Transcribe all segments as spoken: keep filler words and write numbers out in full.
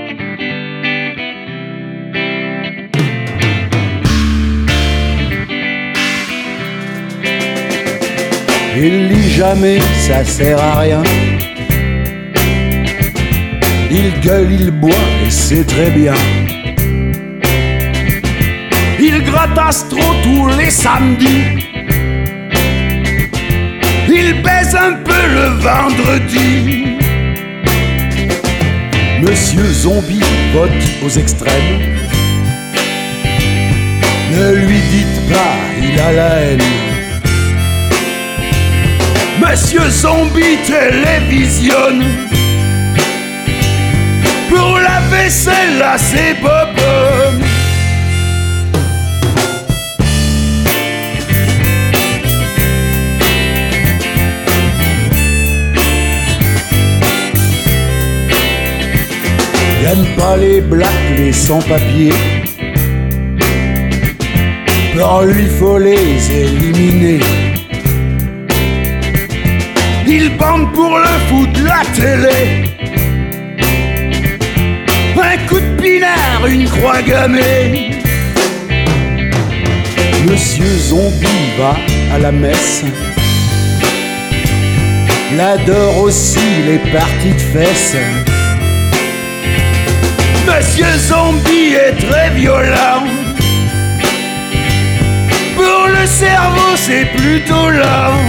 Il lit jamais, ça sert à rien. Il gueule, il boit et c'est très bien. Il gratte astro tous les samedis. Il baise un peu le vendredi. Monsieur Zombie vote aux extrêmes. Ne lui dites pas, il a la haine. Monsieur Zombie télévisionne. Pour la vaisselle, là c'est bobonne. Il n'aime pas les blacks, les sans-papiers. Pour lui faut les éliminer. Il bande pour le foot, la télé. Un coup de pinard, une croix gammée. Monsieur Zombie va à la messe. Il adore aussi les parties de fesses. Monsieur Zombie est très violent. Pour le cerveau c'est plutôt lent.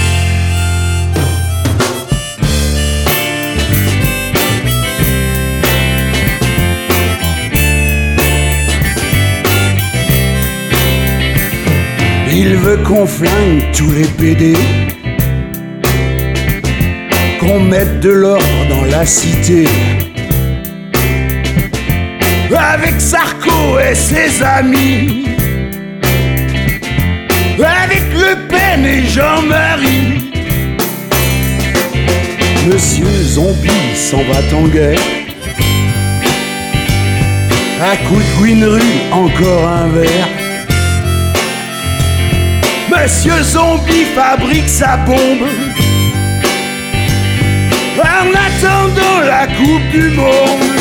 Il veut qu'on flingue tous les P D, qu'on mette de l'ordre dans la cité. Avec Sarko et ses amis, avec Le Pen et Jean-Marie. Monsieur Zombie s'en va en guerre. À coup de couinerie, encore un verre. Monsieur Zombie fabrique sa bombe en attendant la Coupe du Monde.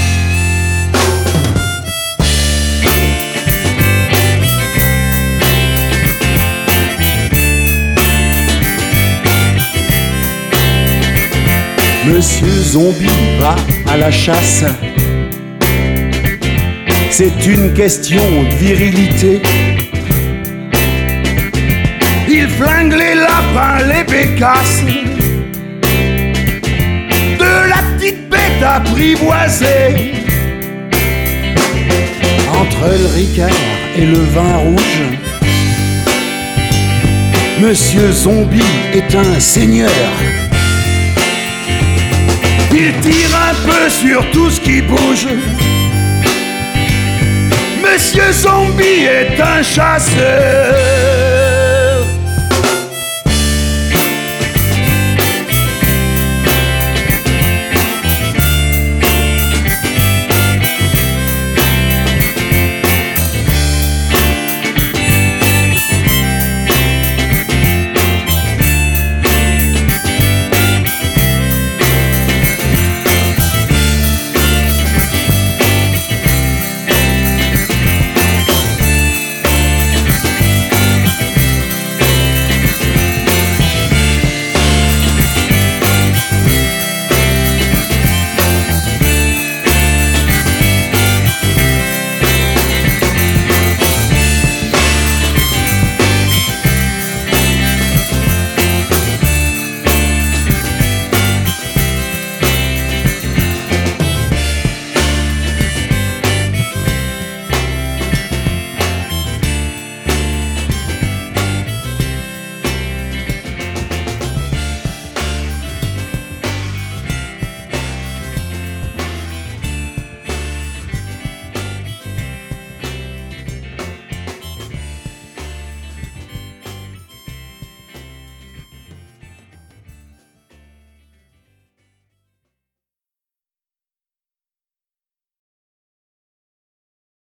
Monsieur Zombie va à la chasse. C'est une question de virilité. Il flingue les lapins, les bécasses de la petite bête apprivoisée. Entre le Ricard et le vin rouge, Monsieur Zombie est un seigneur. Il tire un peu sur tout ce qui bouge. Monsieur Zombie est un chasseur.